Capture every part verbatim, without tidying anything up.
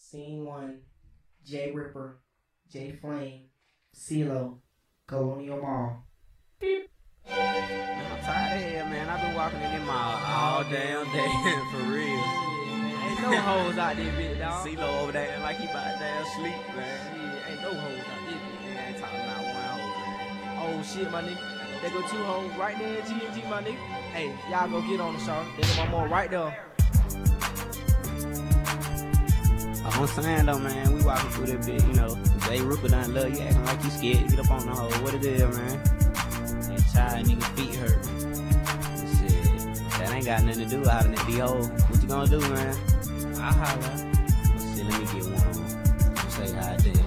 Scene one, J Ripper, J Flame, CeeLo, Colonial Mall. Beep. Man, I'm tired of here, man. I've been walking in the mall all damn day, for real. Yeah, ain't no hoes out there, bitch, dog. CeeLo over there like he about to damn sleep, man. Shit, ain't no hoes out there, bitch. Nigga ain't talking about one hoe, man. Oh shit, my nigga. There go two hoes right there at G and G, my nigga. Hey, y'all go get on the show. There's one more right there. I'm saying though, man, we walking through that bit, you know. J Ripper done love you, acting like you scared to get up on the hoe. What it is, man? That child nigga feet hurt. Shit, that ain't got nothing to do with hollering at the hoe. What you gonna do, man? I holler. Well, shit, let me get one on. Say how I did.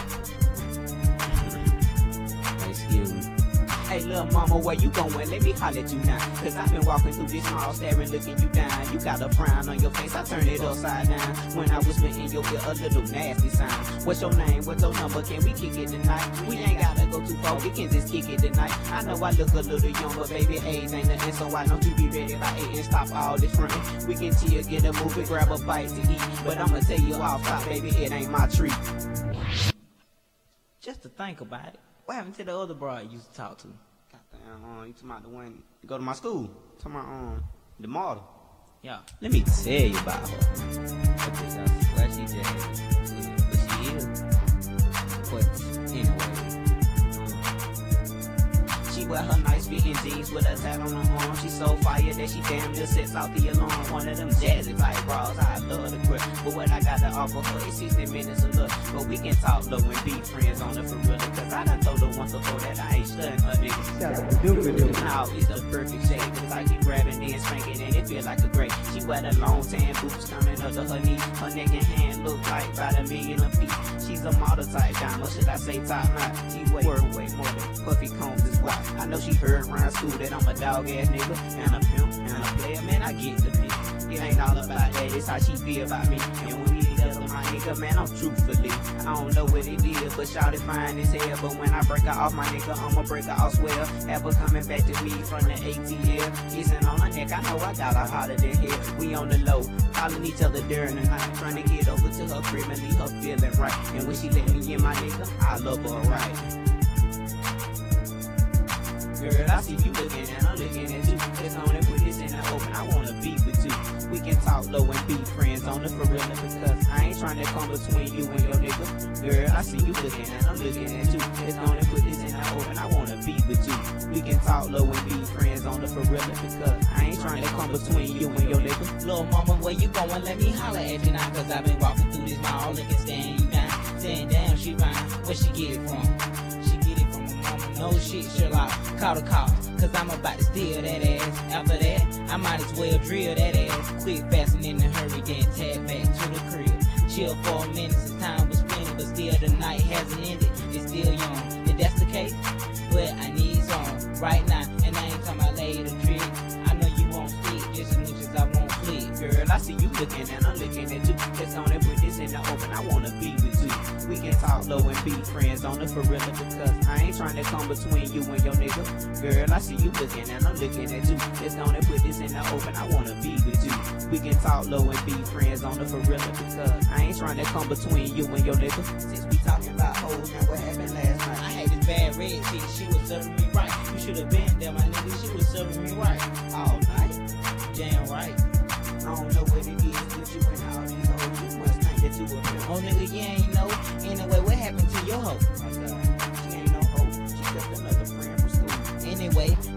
Excuse me. Hey, little mama, where you going? Let me holler at you now. Cause I've been walking through this mall, staring, looking you down. You got a frown on your face, I turn it upside down. When I was in your ear, a little nasty sound. What's your name? What's your number? Can we kick it tonight? We ain't gotta go too far, we can just kick it tonight. I know I look a little young, but baby, age ain't nothing. So why don't you be ready by eight and stop all this running? We can chill, get a movie, grab a bite to eat. But I'ma tell you off top, baby, it ain't my treat. Just to think about it. What happened to the other broad you used to talk to? Goddamn, uh, you talking about the one you go to my school? Talking about um the model. Yeah. Let me tell you about her. Well, she just, but she is. But anyway, um, she wear her nice fitting jeans with a tat on her arm. She so fire that she damn just sets out the alarm. One of them jazzy type bras, I love the grip. But what I got to offer her is sixty minutes of look. But we can talk low and be friends on the for real. Cause I done told her once before that I ain't studying her niggas. Now it's the perfect shade. The type she grabbing then spanking and it feel like a grape. She wear the long tan boots coming up to her knee. Her neck and hand look like about a million of feet. She's a model type down, or should I say top notch? She way, way more than Puffy Combs is why. I know she heard around school that I'm a dog ass nigga and a pimp and a player. Man, I get the bitch. It ain't all about that, it's how she feel about me. And when we together, my nigga, man, I'm truthfully. I don't know what it is, but shawty fine as hell. But when I break her off, my nigga, I'ma break her off swell. Ever coming back to me from the A T L, kissing on her neck, I know I got her hotter than hell. We on the low, calling each other during the night, trying to get over to her crib and leave her feeling right. And when she let me in, my nigga, I love her right. Girl, I see you looking and I'm looking at you. Just on it, put this in the open, I wanna be with you. We can talk low and be friends on the for real, because I ain't trying to come between you and your nigga. Girl, I see you looking and I'm looking at you. Just on it, put this in the open, I wanna be with you. We can talk low and be friends on the for real, because I ain't trying to come between you and your nigga. Little mama, where you going? Let me holler at you now, cause I've been walking through this mall, looking, staring you down. Saying, damn, she rhyme. Where she get it from? She get it from her mama. No shit, Sherlock. Call the cops, cause I'm about to steal that ass. After that, I might as well drill that ass. Quick, fast, and in a hurry, then tag back to the crib. Chill for a minute since time was spent, but still the night hasn't ended. It's still young. If that's the case, well, I need some right now. And I ain't talking about later trick. I know you won't sleep just as much as I won't sleep. Girl, I see you looking and I'm looking at you. Just on it, put this in the open, I wanna be with you. We can talk low and be friends on the for real, because I ain't trying to come between you and your nigga. Girl, I see you looking and I'm looking at you. Just on it, put this in the open, I wanna be with you. We can talk low and be friends on the for real, because I ain't trying to come between you and your nigga. Since we talking about hoes, now what happened last night? I had this bad red chick, she was serving me right. You should have been there, my nigga, she was serving me right. All night, damn right. I don't know what it is with you and all these hoes. You must think that you a pimp. Oh nigga, you ain't know. Anyway, what happened to your hoe? Oh God, she ain't no hoe. She just another friend from school. Anyway,